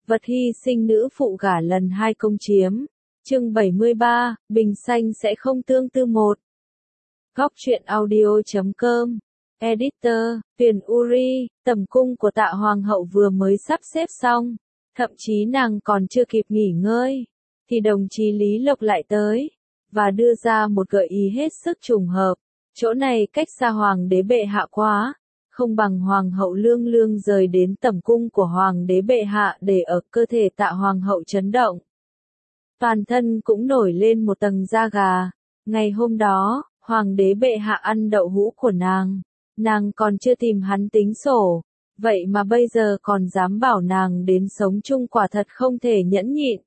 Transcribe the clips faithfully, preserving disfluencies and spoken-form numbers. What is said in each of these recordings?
Vật hy sinh nữ phụ gả lần hai công chiếm. Chương bảy mươi ba, Bình Xanh sẽ không tương tư một. Góc truyện audio chấm com. Editor, Tuyền Uri, tẩm cung của Tạ Hoàng hậu vừa mới sắp xếp xong. Thậm chí nàng còn chưa kịp nghỉ ngơi. Thì đồng chí Lý Lộc lại tới. Và đưa ra một gợi ý hết sức trùng hợp. Chỗ này cách xa Hoàng đế bệ hạ quá. Không bằng Hoàng hậu lương lương rời đến tẩm cung của Hoàng đế bệ hạ để ở. Cơ thể Tạ Hoàng hậu chấn động. Toàn thân cũng nổi lên một tầng da gà. Ngày hôm đó, Hoàng đế bệ hạ ăn đậu hũ của nàng. Nàng còn chưa tìm hắn tính sổ. Vậy mà bây giờ còn dám bảo nàng đến sống chung, quả thật không thể nhẫn nhịn.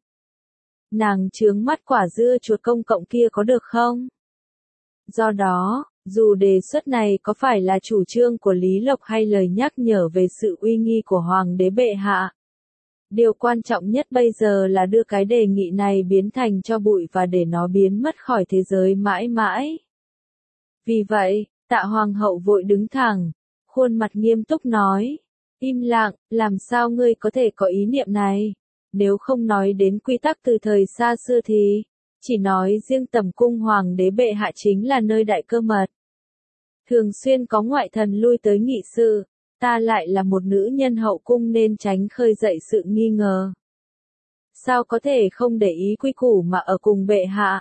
Nàng chướng mắt quả dưa chuột công cộng kia có được không? Do đó, dù đề xuất này có phải là chủ trương của Lý Lộc hay lời nhắc nhở về sự uy nghi của Hoàng đế bệ hạ, điều quan trọng nhất bây giờ là đưa cái đề nghị này biến thành tro bụi và để nó biến mất khỏi thế giới mãi mãi. Vì vậy, Tạ Hoàng hậu vội đứng thẳng, khuôn mặt nghiêm túc nói, im lặng, làm sao ngươi có thể có ý niệm này? Nếu không nói đến quy tắc từ thời xa xưa thì, chỉ nói riêng tẩm cung Hoàng đế bệ hạ chính là nơi đại cơ mật. Thường xuyên có ngoại thần lui tới nghị sự, ta lại là một nữ nhân hậu cung nên tránh khơi dậy sự nghi ngờ. Sao có thể không để ý quy củ mà ở cùng bệ hạ?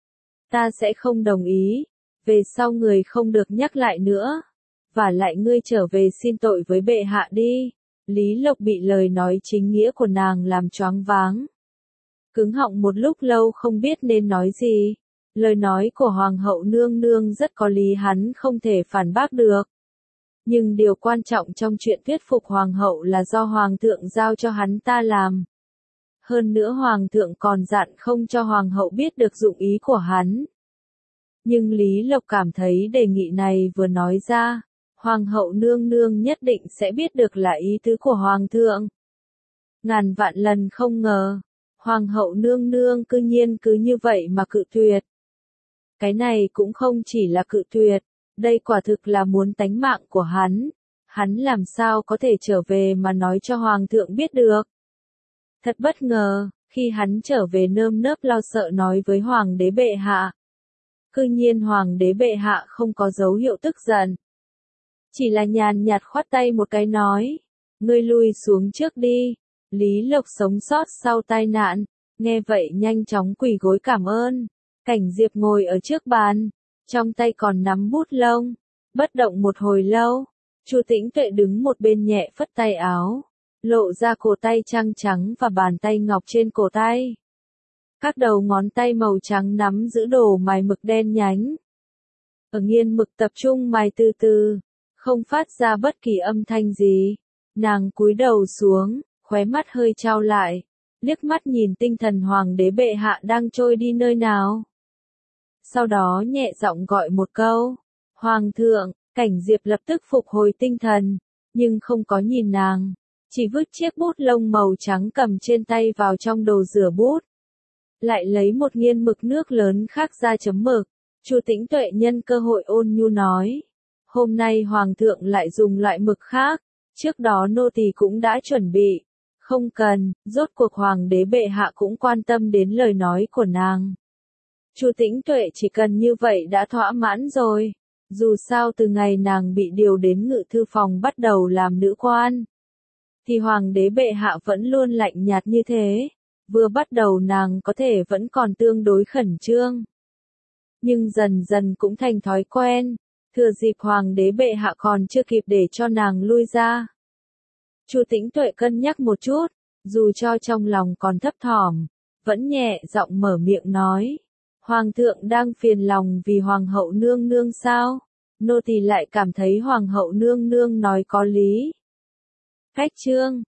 Ta sẽ không đồng ý, về sau người không được nhắc lại nữa. Và lại ngươi trở về xin tội với bệ hạ đi. Lý Lộc bị lời nói chính nghĩa của nàng làm choáng váng. Cứng họng một lúc lâu không biết nên nói gì. Lời nói của Hoàng hậu nương nương rất có lý, hắn không thể phản bác được. Nhưng điều quan trọng trong chuyện thuyết phục Hoàng hậu là do Hoàng thượng giao cho hắn ta làm. Hơn nữa Hoàng thượng còn dặn không cho Hoàng hậu biết được dụng ý của hắn. Nhưng Lý Lộc cảm thấy đề nghị này vừa nói ra, Hoàng hậu nương nương nhất định sẽ biết được là ý tứ của Hoàng thượng. Ngàn vạn lần không ngờ, Hoàng hậu nương nương cư nhiên cứ như vậy mà cự tuyệt. Cái này cũng không chỉ là cự tuyệt, đây quả thực là muốn tánh mạng của hắn. Hắn làm sao có thể trở về mà nói cho Hoàng thượng biết được. Thật bất ngờ, khi hắn trở về nơm nớp lo sợ nói với Hoàng đế bệ hạ. Cư nhiên Hoàng đế bệ hạ không có dấu hiệu tức giận. Chỉ là nhàn nhạt khoát tay một cái nói, ngươi lui xuống trước đi. Lý Lộc sống sót sau tai nạn, nghe vậy nhanh chóng quỳ gối cảm ơn. Cảnh Diệp ngồi ở trước bàn, trong tay còn nắm bút lông, bất động một hồi lâu. Chu Tĩnh Tuệ đứng một bên nhẹ phất tay áo, lộ ra cổ tay trắng trắng và bàn tay ngọc trên cổ tay. Các đầu ngón tay màu trắng nắm giữ đồ mài mực đen nhánh. Ở nghiên mực tập trung mài từ từ, không phát ra bất kỳ âm thanh gì. Nàng cúi đầu xuống, khóe mắt hơi trao lại, liếc mắt nhìn tinh thần Hoàng đế bệ hạ đang trôi đi nơi nào. Sau đó nhẹ giọng gọi một câu, Hoàng thượng. Cảnh Diệp lập tức phục hồi tinh thần, nhưng không có nhìn nàng, chỉ vứt chiếc bút lông màu trắng cầm trên tay vào trong đồ rửa bút. Lại lấy một nghiên mực nước lớn khác ra chấm mực. Chu Tĩnh Tuệ nhân cơ hội ôn nhu nói, hôm nay Hoàng thượng lại dùng loại mực khác, trước đó nô tỳ cũng đã chuẩn bị. Không cần, rốt cuộc Hoàng đế bệ hạ cũng quan tâm đến lời nói của nàng. Chu Tĩnh Tuệ chỉ cần như vậy đã thỏa mãn rồi. Dù sao từ ngày nàng bị điều đến ngự thư phòng bắt đầu làm nữ quan, thì Hoàng đế bệ hạ vẫn luôn lạnh nhạt như thế. Vừa bắt đầu nàng có thể vẫn còn tương đối khẩn trương, nhưng dần dần cũng thành thói quen. Thừa dịp Hoàng đế bệ hạ còn chưa kịp để cho nàng lui ra, Chu Tĩnh Tuệ cân nhắc một chút, dù cho trong lòng còn thấp thỏm, vẫn nhẹ giọng mở miệng nói. Hoàng thượng đang phiền lòng vì Hoàng hậu nương nương sao? Nô tỳ lại cảm thấy Hoàng hậu nương nương nói có lý. Cách chương